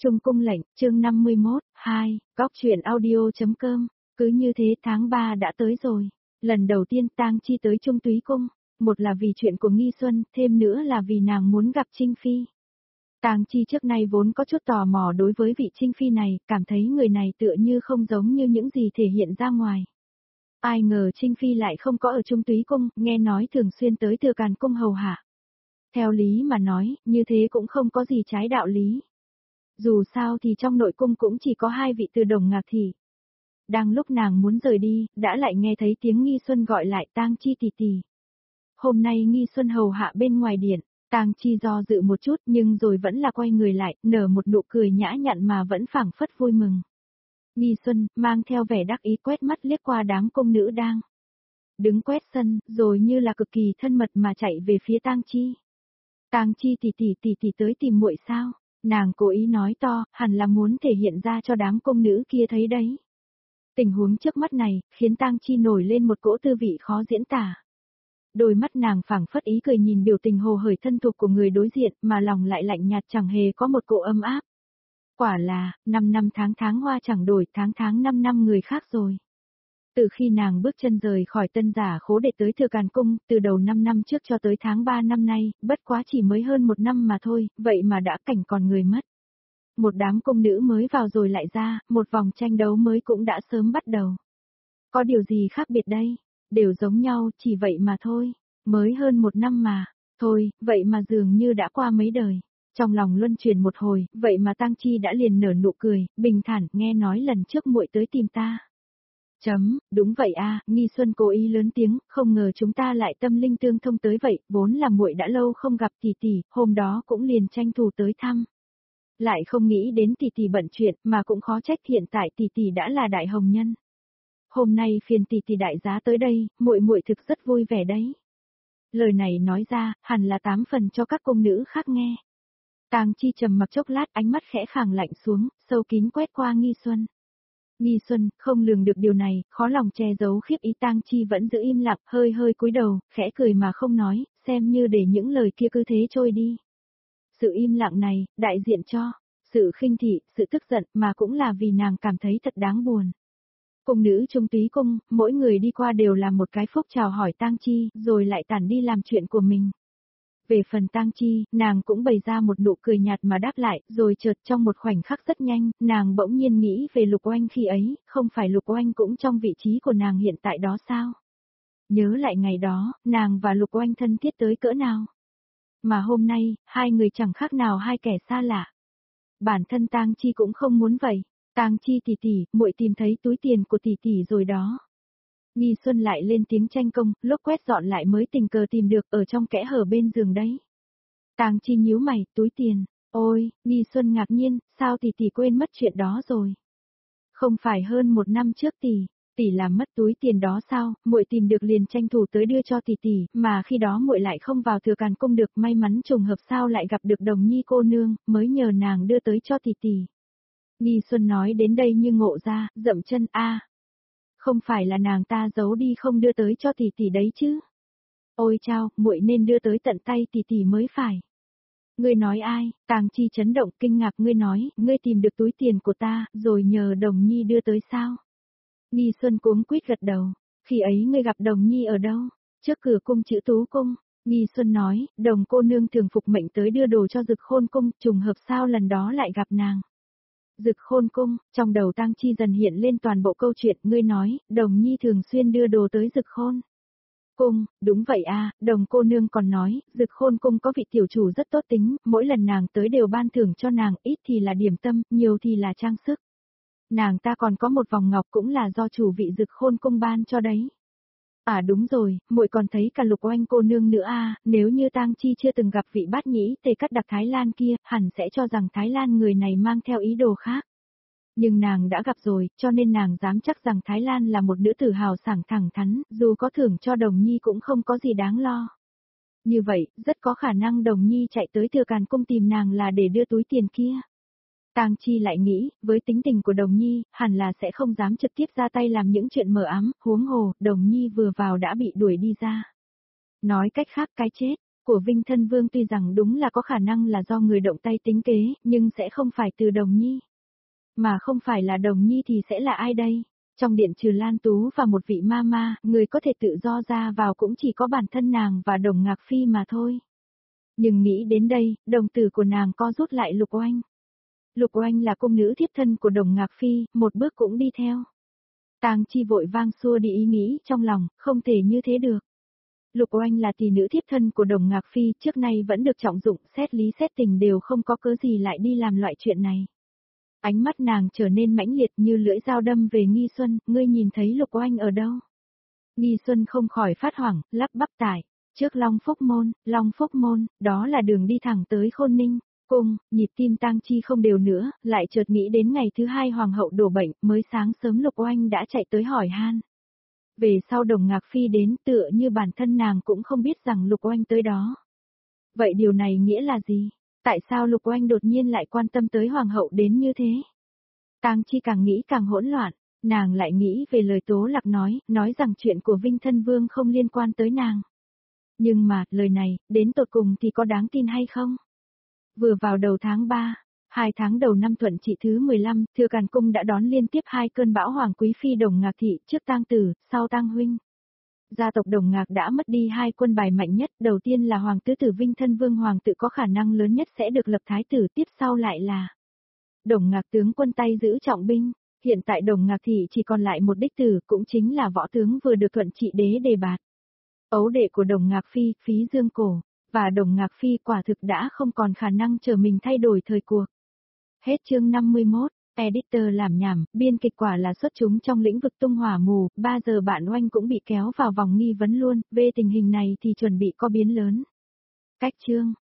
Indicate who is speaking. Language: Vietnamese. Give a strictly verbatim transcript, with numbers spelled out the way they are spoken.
Speaker 1: Trung cung lệnh, chương năm mươi mốt, hai, góc truyện audio.com, cứ như thế tháng ba đã tới rồi. Lần đầu tiên Tang Chi tới Trung Túy Cung, một là vì chuyện của Nghi Xuân, thêm nữa là vì nàng muốn gặp Trinh Phi. Tang Chi trước nay vốn có chút tò mò đối với vị Trinh Phi này, cảm thấy người này tựa như không giống như những gì thể hiện ra ngoài. Ai ngờ Trinh Phi lại không có ở Trung Túy Cung, nghe nói thường xuyên tới Thừa Càn Cung hầu hạ. Theo lý mà nói, như thế cũng không có gì trái đạo lý. Dù sao thì trong nội cung cũng chỉ có hai vị Từ Đồng Ngạc Thị. Đang lúc nàng muốn rời đi, đã lại nghe thấy tiếng Nghi Xuân gọi lại Tang Chi tỷ tỷ. Hôm nay Nghi Xuân hầu hạ bên ngoài điện, Tang Chi do dự một chút nhưng rồi vẫn là quay người lại, nở một nụ cười nhã nhặn mà vẫn phảng phất vui mừng. Nghi Xuân, mang theo vẻ đắc ý quét mắt liếc qua đám công nữ đang đứng quét sân, rồi như là cực kỳ thân mật mà chạy về phía Tang Chi. Tang Chi tỷ tỷ tỷ tỷ tới tìm muội sao? Nàng cố ý nói to, hẳn là muốn thể hiện ra cho đám công nữ kia thấy đấy. Tình huống trước mắt này, khiến Tang Chi nổi lên một cỗ tư vị khó diễn tả. Đôi mắt nàng phảng phất ý cười nhìn biểu tình hồ hởi thân thuộc của người đối diện, mà lòng lại lạnh nhạt chẳng hề có một cỗ ấm áp. Quả là, năm năm tháng tháng hoa chẳng đổi, tháng tháng năm năm người khác rồi. Từ khi nàng bước chân rời khỏi Tân Giả Khố để tới Thừa Càn Cung, từ đầu năm năm trước cho tới tháng ba năm nay, bất quá chỉ mới hơn một năm mà thôi, vậy mà đã cảnh còn người mất. Một đám công nữ mới vào rồi lại ra, một vòng tranh đấu mới cũng đã sớm bắt đầu. Có điều gì khác biệt đây? Đều giống nhau, chỉ vậy mà thôi. Mới hơn một năm mà, thôi, vậy mà dường như đã qua mấy đời. Trong lòng luân chuyển một hồi, vậy mà Tang Chi đã liền nở nụ cười, bình thản, nghe nói lần trước muội tới tìm ta. Chấm, đúng vậy a, Nghi Xuân cố ý lớn tiếng, không ngờ chúng ta lại tâm linh tương thông tới vậy, vốn là muội đã lâu không gặp tỷ tỷ, hôm đó cũng liền tranh thủ tới thăm. Lại không nghĩ đến tỷ tỷ bận chuyện, mà cũng khó trách hiện tại tỷ tỷ đã là đại hồng nhân. Hôm nay phiền tỷ tỷ đại giá tới đây, muội muội thực rất vui vẻ đấy. Lời này nói ra, hẳn là tám phần cho các công nữ khác nghe. Tang Chi trầm mặc chốc lát, ánh mắt khẽ khàng lạnh xuống, sâu kín quét qua Nghi Xuân. Nghi Xuân, không lường được điều này, khó lòng che giấu khiếp ý, Tang Chi vẫn giữ im lặng, hơi hơi cúi đầu, khẽ cười mà không nói, xem như để những lời kia cứ thế trôi đi. Sự im lặng này, đại diện cho sự khinh thị, sự tức giận, mà cũng là vì nàng cảm thấy thật đáng buồn. Cung nữ Trung Túy Cung, mỗi người đi qua đều làm một cái phúc chào hỏi Tang Chi, rồi lại tản đi làm chuyện của mình. Về phần Tang Chi, nàng cũng bày ra một nụ cười nhạt mà đáp lại, rồi chợt trong một khoảnh khắc rất nhanh, nàng bỗng nhiên nghĩ về Lục Oanh khi ấy, không phải Lục Oanh cũng trong vị trí của nàng hiện tại đó sao? Nhớ lại ngày đó, nàng và Lục Oanh thân thiết tới cỡ nào? Mà hôm nay, hai người chẳng khác nào hai kẻ xa lạ. Bản thân Tang Chi cũng không muốn vậy. Tang Chi tỷ tỷ, muội tìm thấy túi tiền của tỷ tỷ rồi đó. Nghi Xuân lại lên tiếng tranh công, lúc quét dọn lại mới tình cờ tìm được ở trong kẽ hở bên giường đấy. Tang Chi nhíu mày, túi tiền, ôi, Nghi Xuân ngạc nhiên, sao tỷ tỷ quên mất chuyện đó rồi? Không phải hơn một năm trước tỷ, tỷ làm mất túi tiền đó sao? Muội tìm được liền tranh thủ tới đưa cho tỷ tỷ, mà khi đó muội lại không vào Thừa Càn Cung được, may mắn trùng hợp sao lại gặp được Đồng Nhi cô nương, mới nhờ nàng đưa tới cho tỷ tỷ. Nghi Xuân nói đến đây như ngộ ra, dậm chân a. Không phải là nàng ta giấu đi không đưa tới cho tỷ tỷ đấy chứ? Ôi chao, muội nên đưa tới tận tay tỷ tỷ mới phải. Ngươi nói ai? Tang Chi chấn động kinh ngạc, ngươi nói, ngươi tìm được túi tiền của ta, rồi nhờ Đồng Nhi đưa tới sao? Nghi Xuân cuống quýt gật đầu, khi ấy ngươi gặp Đồng Nhi ở đâu? Trước cửa cung Chữ Tú Cung. Nghi Xuân nói, Đồng cô nương thường phục mệnh tới đưa đồ cho Dực Khôn Cung, trùng hợp sao lần đó lại gặp nàng. Dực Khôn Cung, trong đầu Tang Chi dần hiện lên toàn bộ câu chuyện, ngươi nói, Đồng Nhi thường xuyên đưa đồ tới Dực Khôn Cung, đúng vậy a, Đồng cô nương còn nói, Dực Khôn Cung có vị tiểu chủ rất tốt tính, mỗi lần nàng tới đều ban thưởng cho nàng, ít thì là điểm tâm, nhiều thì là trang sức. Nàng ta còn có một vòng ngọc cũng là do chủ vị Dực Khôn Cung ban cho đấy. À đúng rồi, muội còn thấy cả Lục Oanh cô nương nữa a, nếu như Tang Chi chưa từng gặp vị bát nhĩ tề cắt đặc Thái Lan kia, hẳn sẽ cho rằng Thái Lan người này mang theo ý đồ khác. Nhưng nàng đã gặp rồi, cho nên nàng dám chắc rằng Thái Lan là một nữ tử hào sảng thẳng thắn, dù có thưởng cho Đồng Nhi cũng không có gì đáng lo. Như vậy, rất có khả năng Đồng Nhi chạy tới Thừa Càn Cung tìm nàng là để đưa túi tiền kia. Tang Chi lại nghĩ, với tính tình của Đồng Nhi, hẳn là sẽ không dám trực tiếp ra tay làm những chuyện mờ ám, huống hồ, Đồng Nhi vừa vào đã bị đuổi đi ra. Nói cách khác cái chết, của Vinh Thân Vương tuy rằng đúng là có khả năng là do người động tay tính kế, nhưng sẽ không phải từ Đồng Nhi. Mà không phải là Đồng Nhi thì sẽ là ai đây? Trong điện trừ Lan Tú và một vị ma ma, người có thể tự do ra vào cũng chỉ có bản thân nàng và Đồng Ngạc Phi mà thôi. Nhưng nghĩ đến đây, đồng tử của nàng co rút lại. Lục Oanh. Lục Oanh là cung nữ thiếp thân của Đồng Ngạc Phi, một bước cũng đi theo. Tang Chi vội vang xua đi ý nghĩ trong lòng, không thể như thế được. Lục Oanh là tỷ nữ thiếp thân của Đồng Ngạc Phi, trước nay vẫn được trọng dụng, xét lý xét tình đều không có cớ gì lại đi làm loại chuyện này. Ánh mắt nàng trở nên mãnh liệt như lưỡi dao đâm về Nghi Xuân, ngươi nhìn thấy Lục Oanh ở đâu? Nghi Xuân không khỏi phát hoảng, lắp bắp tải. Trước Long Phúc Môn, Long Phúc Môn, đó là đường đi thẳng tới Khôn Ninh. Cung, nhịp tim Tang Chi không đều nữa, lại chợt nghĩ đến ngày thứ hai hoàng hậu đổ bệnh, mới sáng sớm Lục Oanh đã chạy tới hỏi han. Về sau Đồng Ngạc Phi đến, tựa như bản thân nàng cũng không biết rằng Lục Oanh tới đó. Vậy điều này nghĩa là gì? Tại sao Lục Oanh đột nhiên lại quan tâm tới hoàng hậu đến như thế? Tang Chi càng nghĩ càng hỗn loạn, nàng lại nghĩ về lời Tố Lạc nói, nói rằng chuyện của Vinh Thân Vương không liên quan tới nàng. Nhưng mà, lời này, đến tột cùng thì có đáng tin hay không? Vừa vào đầu tháng ba, hai tháng đầu năm Thuận Trị thứ mười lăm, Thừa Càn Cung đã đón liên tiếp hai cơn bão hoàng quý phi Đồng Ngạc Thị, trước tang tử, sau tang huynh. Gia tộc Đồng Ngạc đã mất đi hai quân bài mạnh nhất, đầu tiên là Hoàng tứ tử Vinh Thân Vương hoàng tự có khả năng lớn nhất sẽ được lập thái tử, tiếp sau lại là Đồng Ngạc tướng quân tay giữ trọng binh. Hiện tại Đồng Ngạc Thị chỉ còn lại một đích tử, cũng chính là võ tướng vừa được Thuận Trị đế đề bạt. Ấu đệ của Đồng Ngạc Phi, Phí Dương Cổ, và Đồng Ngạc Phi quả thực đã không còn khả năng chờ mình thay đổi thời cuộc. Hết chương năm mươi mốt, editor làm nhảm, biên kịch quả là xuất chúng trong lĩnh vực tung hỏa mù, ba giờ bạn Oanh cũng bị kéo vào vòng nghi vấn luôn, về tình hình này thì chuẩn bị có biến lớn. Cách chương